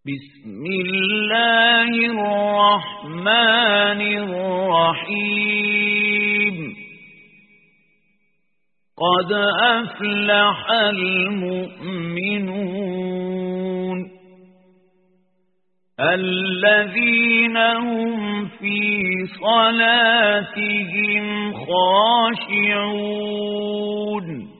بسم الله الرحمن الرحيم قد أفلح المؤمنون الذين هم في صلاتهم خاشعون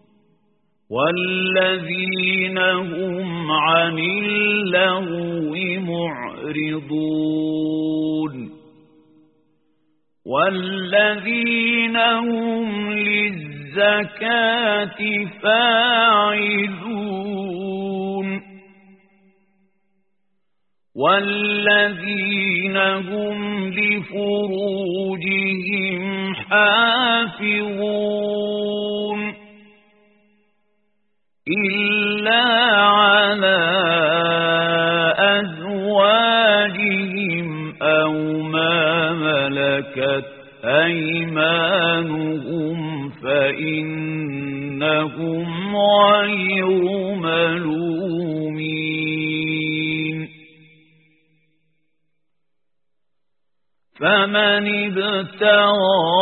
والذين هم عن اللغو معرضون والذين هم للزكاة فاعلون والذين هم لفروجهم حافظون إلا على أزواجهم أو ما ملكت أيمانهم فإنهم غير ملومين فمن ابتغى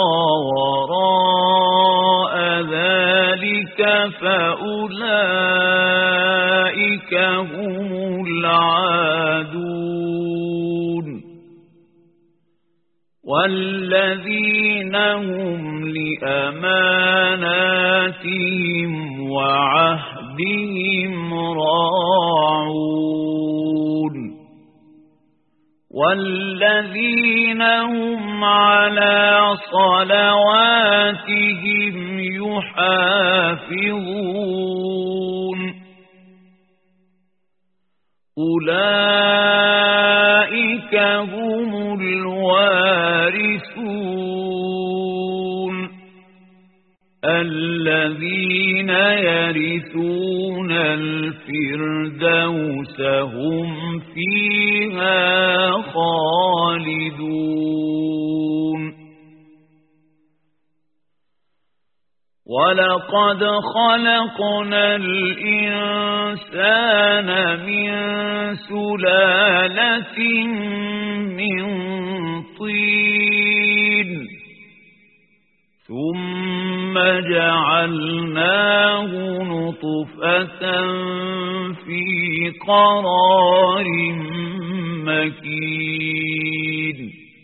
وراء ذلك فأولئك هم العادون والذين هم لأماناتهم وعهدهم راعون والذين هم على صلواتهم يحافظون أولئك هم الوارثون الذين يرثون الفردوس هم فيها خالدون ولقد خلقنا الإنسان من سلالة من طين ثم جعلناه نطفة في قرار مكين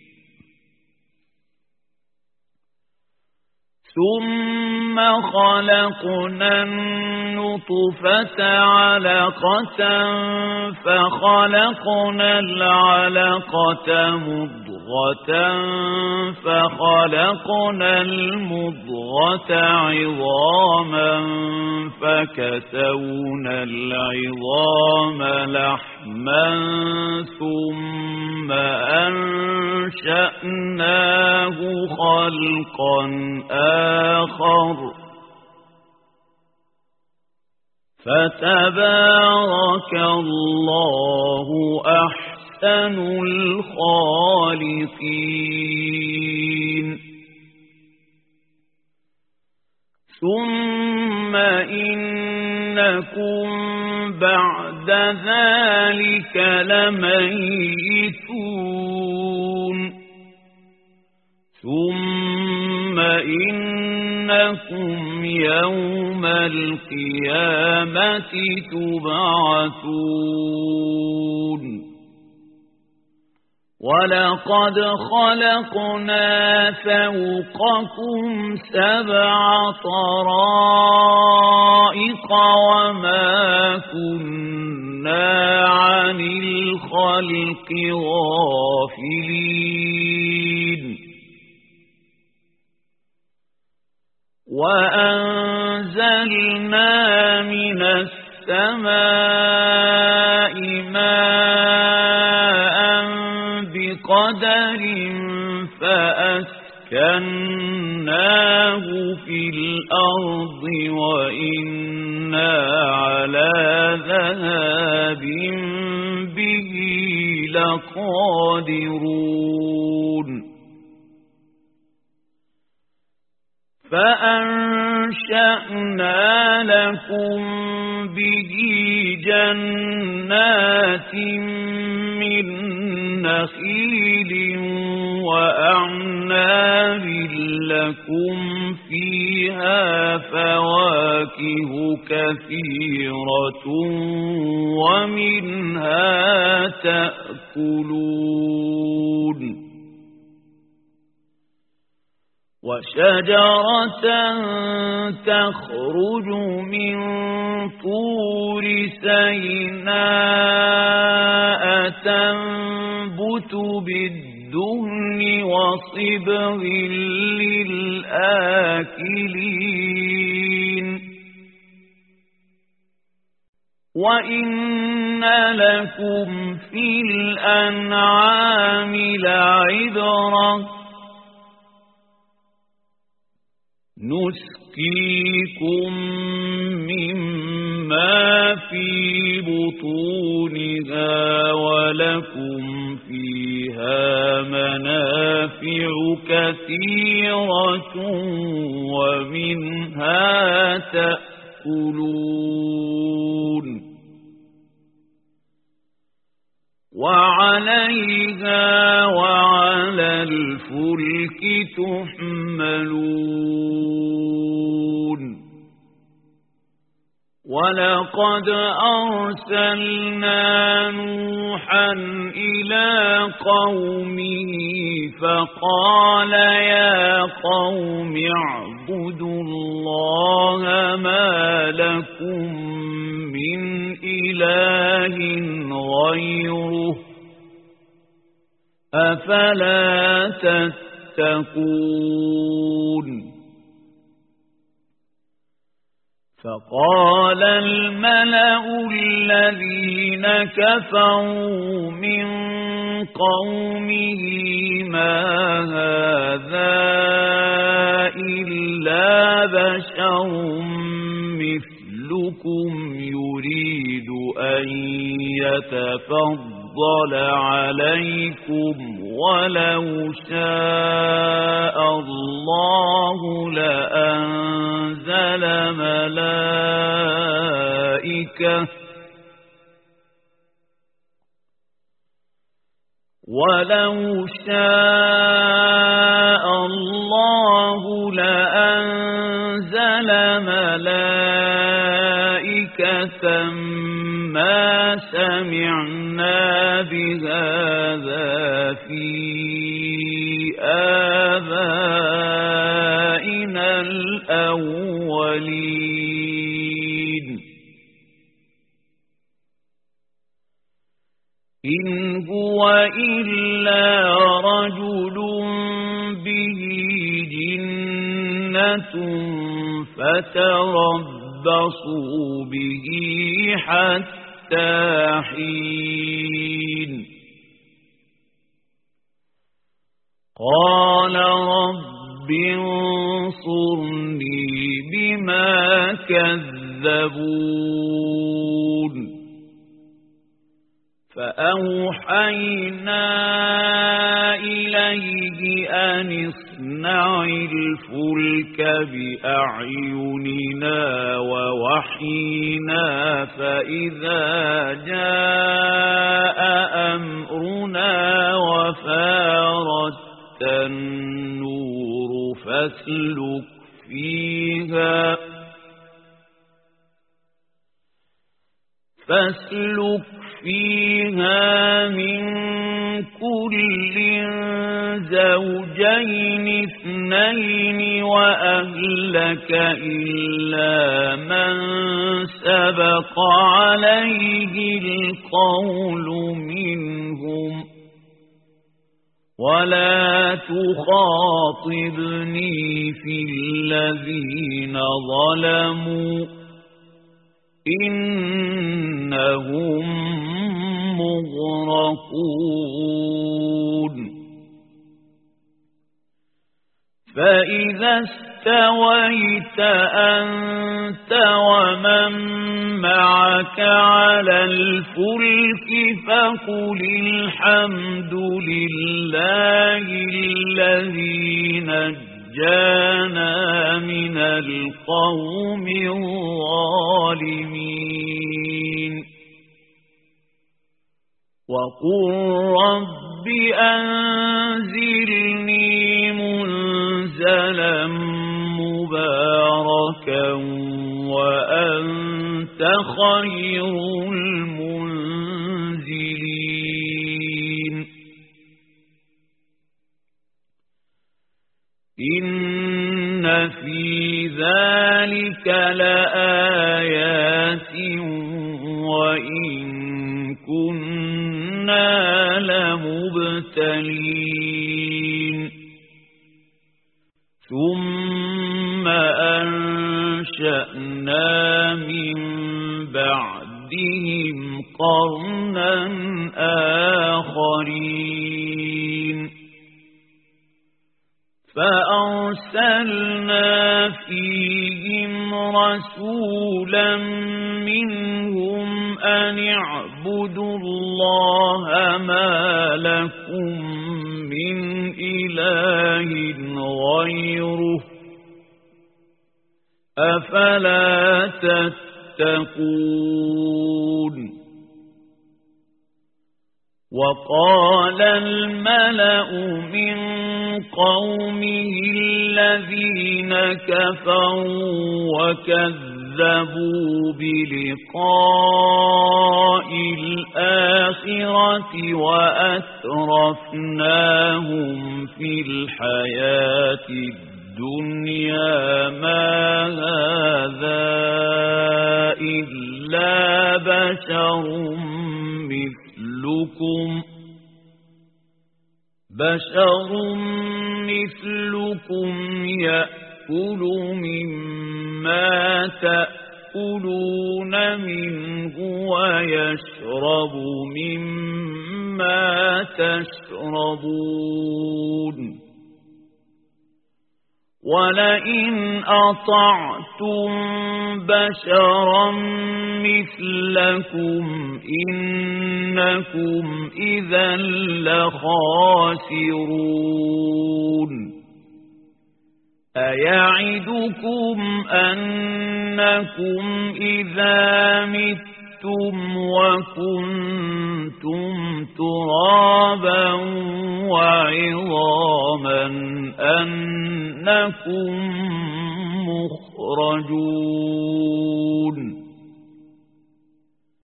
ثم خلقنا النطفة علقة فخلقنا العلقة مضغة فخلقنا المضغة عظاما فكسونا العظام لحما ثم أنشأناه خلقا آخر فتبارك الله أحسن الخالقين ثم إنكم بعد ذلك لميتون ثم إنكم يوم القيامة تبعثون ولقد خلقنا فوقكم 7 طرائق وما كنا عن الخلق غافلين وأنزلنا من السماء ماء بقدر فأسكناه في الأرض وإنا على ذهاب به لقادرون فأنشأنا لكم به جنات جنات من نخيل وأعناب لكم فيها فواكه كثيرة ومنها تأكلون وشجرة تخرج من طور سيناء تنبت بالدهن وصبغ للآكلين وإن لكم في الأنعام لعبرة نسقيكم مما في بطونها ولكم فيها منافع كثيرة ومنها تأكلون وعليها وعلى الفلك تحملون ولقد أرسلنا نوحا إلى قومه فقال يا قوم اعبدوا الله ما لكم من إله غيره أفلا تتقون فقال الملأ الذين كفروا من قومه ما هذا إلا بشر مثلكم يريد أن يتفضل عليكم ولو شاء الله لأنزل ملائكة ولو شاء الله لأنزل ملائكة ما سمعنا بهذا في آبائنا الأولين إن هو إلا رجل به جنة فتربصوا به حتى حين قال رب انصرني بما كذبون فأوحينا إليه أن اصنع الفلك بأعيننا ووحينا فإذا جاء أمرنا وفارت النور فاسلك فيها من كل زوجين اثنين وأهلك إلا من سبق عليه القول منهم ولا تخاطبني في الذين ظلموا إنهم مغرقون فإذا استويت أنت ومن معك على الفلك فقل الحمد لله الذي نجانا من القوم الظالمين وقل رب أنزلني منزلا مباركا وأنت خير المنزلين إن في ذلك لآيات وإن كنا لمبتلين ثم أنشأنا من بعدهم قرنا آخرين فأرسلنا فيهم رسولا منهم أن اعبدوا الله ما لكم من إله غيره أفلا تتقون وقال الملأ من قومه الذين كفروا وكذبوا بلقاء الآخرة وأترفناهم في الحياة الدنيا ما هذا إلا بشر مثلكم يأكل مما تأكلون منه ويشرب مما تشربون ولئن أطعتم بشرا مثلكم إنكم إذا لخاسرون أيعدكم أنكم إذا متم وكنتم ترابا وعظاما أنكم مخرجون